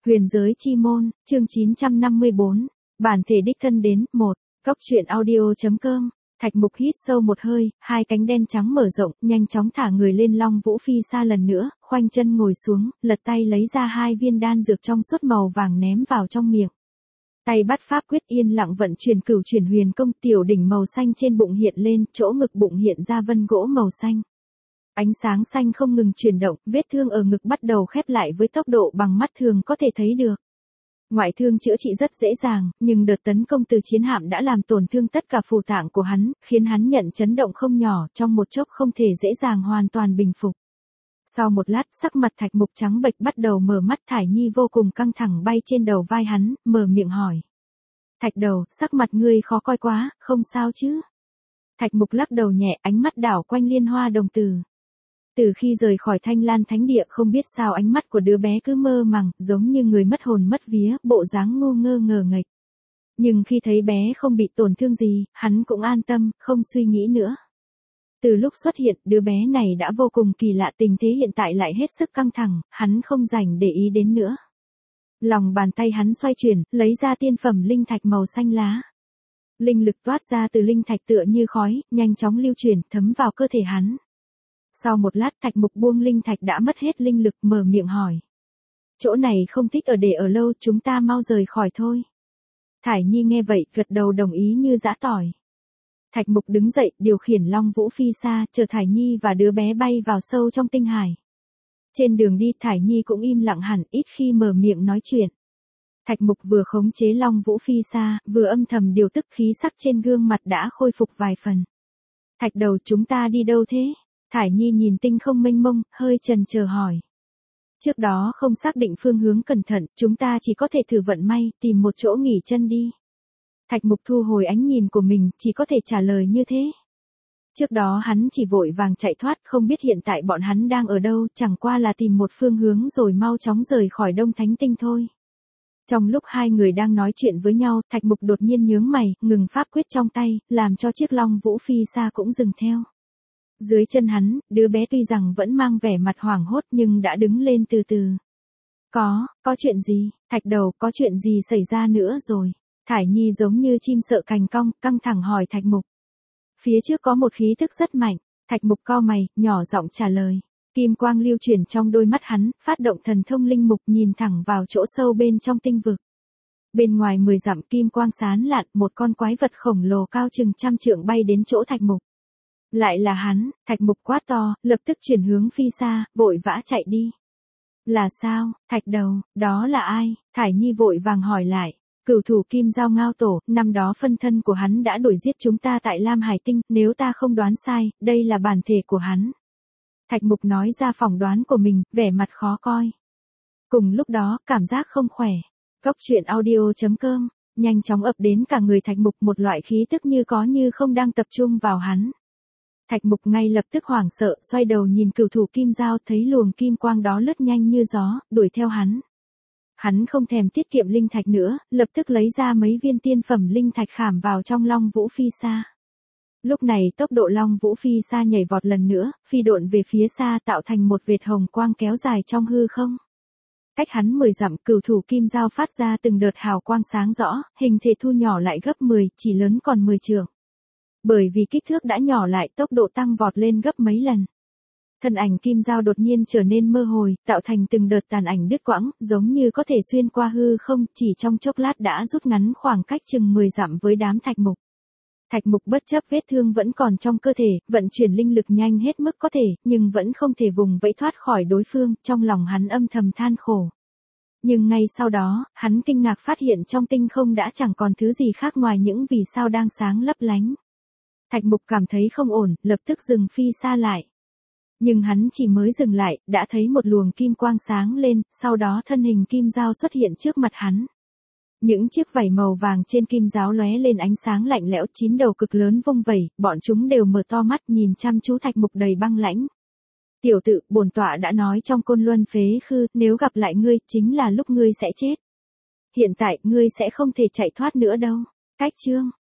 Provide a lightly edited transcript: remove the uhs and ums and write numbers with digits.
Huyền giới chi môn, chương 954, bản thể đích thân đến, 1, Cốc truyện audio.com, Thạch Mục hít sâu một hơi, hai cánh đen trắng mở rộng, nhanh chóng thả người lên Long Vũ Phi Sa lần nữa, khoanh chân ngồi xuống, lật tay lấy ra hai viên đan dược trong suốt màu vàng ném vào trong miệng. Tay bắt pháp quyết yên lặng vận chuyển cửu chuyển huyền công, tiểu đỉnh màu xanh trên bụng hiện lên, chỗ ngực bụng hiện ra vân gỗ màu xanh. Ánh sáng xanh không ngừng chuyển động, vết thương ở ngực bắt đầu khép lại với tốc độ bằng mắt thường có thể thấy được. Ngoại thương chữa trị rất dễ dàng, nhưng đợt tấn công từ chiến hạm đã làm tổn thương tất cả phù tạng của hắn, khiến hắn nhận chấn động không nhỏ, trong một chốc không thể dễ dàng hoàn toàn bình phục. Sau một lát, sắc mặt Thạch Mục trắng bệch bắt đầu mở mắt, Thải Nhi vô cùng căng thẳng bay trên đầu vai hắn, mở miệng hỏi. Thạch đầu, sắc mặt ngươi khó coi quá, không sao chứ? Thạch Mục lắc đầu nhẹ, ánh mắt đảo quanh liên hoa đồng tử. Từ khi rời khỏi Thanh Lan Thánh Địa không biết sao ánh mắt của đứa bé cứ mơ màng, giống như người mất hồn mất vía, bộ dáng ngu ngơ ngờ nghệch. Nhưng khi thấy bé không bị tổn thương gì, hắn cũng an tâm, không suy nghĩ nữa. Từ lúc xuất hiện, đứa bé này đã vô cùng kỳ lạ, tình thế hiện tại lại hết sức căng thẳng, hắn không rảnh để ý đến nữa. Lòng bàn tay hắn xoay chuyển, lấy ra tiên phẩm linh thạch màu xanh lá. Linh lực toát ra từ linh thạch tựa như khói, nhanh chóng lưu chuyển, thấm vào cơ thể hắn. Sau một lát, Thạch Mục buông linh thạch đã mất hết linh lực, mở miệng hỏi. Chỗ này không thích ở để ở lâu, chúng ta mau rời khỏi thôi. Thải Nhi nghe vậy, gật đầu đồng ý như giã tỏi. Thạch Mục đứng dậy, điều khiển Long Vũ Phi Sa, chờ Thải Nhi và đứa bé bay vào sâu trong tinh hải. Trên đường đi, Thải Nhi cũng im lặng hẳn, ít khi mở miệng nói chuyện. Thạch Mục vừa khống chế Long Vũ Phi Sa, vừa âm thầm điều tức, khí sắc trên gương mặt đã khôi phục vài phần. Thạch đầu, chúng ta đi đâu thế? Thải Nhi nhìn tinh không mênh mông, hơi chần chờ hỏi. Trước đó không xác định phương hướng cẩn thận, chúng ta chỉ có thể thử vận may, tìm một chỗ nghỉ chân đi. Thạch Mục thu hồi ánh nhìn của mình, chỉ có thể trả lời như thế. Trước đó hắn chỉ vội vàng chạy thoát, không biết hiện tại bọn hắn đang ở đâu, chẳng qua là tìm một phương hướng rồi mau chóng rời khỏi Đông Thánh Tinh thôi. Trong lúc hai người đang nói chuyện với nhau, Thạch Mục đột nhiên nhướng mày, ngừng pháp quyết trong tay, làm cho chiếc Long Vũ Phi Sa cũng dừng theo. Dưới chân hắn, đứa bé tuy rằng vẫn mang vẻ mặt hoảng hốt nhưng đã đứng lên từ từ. Có chuyện gì? Thạch đầu, có chuyện gì xảy ra nữa rồi? Thải Nhi giống như chim sợ cành cong, căng thẳng hỏi Thạch Mục. Phía trước có một khí tức rất mạnh. Thạch Mục cau mày, nhỏ giọng trả lời. Kim quang lưu chuyển trong đôi mắt hắn, phát động thần thông linh mục, nhìn thẳng vào chỗ sâu bên trong tinh vực. Bên ngoài 10 dặm kim quang sáng lạn, một con quái vật khổng lồ cao chừng 100 trượng bay đến chỗ Thạch Mục. Lại là hắn, Thạch Mục quát to, lập tức chuyển hướng Phi Sa, vội vã chạy đi. Là sao, Thạch đầu, đó là ai? Thải Nhi vội vàng hỏi lại. Cửu thủ Kim Giao Ngao Tổ, năm đó phân thân của hắn đã đuổi giết chúng ta tại Lam Hải Tinh, nếu ta không đoán sai, đây là bản thể của hắn. Thạch Mục nói ra phỏng đoán của mình, vẻ mặt khó coi. Cùng lúc đó, cảm giác không khỏe. Cốc truyện audio.com, nhanh chóng ập đến cả người Thạch Mục, một loại khí tức như có như không đang tập trung vào hắn. Thạch Mục ngay lập tức hoảng sợ, xoay đầu nhìn cửu thủ Kim Giao, thấy luồng kim quang đó lướt nhanh như gió, đuổi theo hắn. Hắn không thèm tiết kiệm linh thạch nữa, lập tức lấy ra mấy viên tiên phẩm linh thạch khảm vào trong Long Vũ Phi Sa. Lúc này tốc độ Long Vũ Phi Sa nhảy vọt lần nữa, phi độn về phía xa, tạo thành một vệt hồng quang kéo dài trong hư không. Cách hắn 10 dặm, cửu thủ Kim Giao phát ra từng đợt hào quang sáng rõ, hình thể thu nhỏ lại gấp 10, chỉ lớn còn 10 trượng. Bởi vì kích thước đã nhỏ lại, tốc độ tăng vọt lên gấp mấy lần. Thân ảnh Kim Giao đột nhiên trở nên mơ hồ, tạo thành từng đợt tàn ảnh đứt quãng, giống như có thể xuyên qua hư không, chỉ trong chốc lát đã rút ngắn khoảng cách chừng 10 dặm với đám Thạch Mục. Thạch Mục bất chấp vết thương vẫn còn trong cơ thể, vận chuyển linh lực nhanh hết mức có thể, nhưng vẫn không thể vùng vẫy thoát khỏi đối phương, trong lòng hắn âm thầm than khổ. Nhưng ngay sau đó, hắn kinh ngạc phát hiện trong tinh không đã chẳng còn thứ gì khác ngoài những vì sao đang sáng lấp lánh. Thạch Mục cảm thấy không ổn, lập tức dừng Phi Sa lại. Nhưng hắn chỉ mới dừng lại, đã thấy một luồng kim quang sáng lên, sau đó thân hình Kim Giao xuất hiện trước mặt hắn. Những chiếc vảy màu vàng trên kim giáo lóe lên ánh sáng lạnh lẽo, 9 đầu cực lớn vung vẩy, bọn chúng đều mở to mắt nhìn chăm chú Thạch Mục đầy băng lãnh. Tiểu tự, bổn tọa đã nói trong Côn Luân Phế Khư, nếu gặp lại ngươi, chính là lúc ngươi sẽ chết. Hiện tại, ngươi sẽ không thể chạy thoát nữa đâu. Cách chương.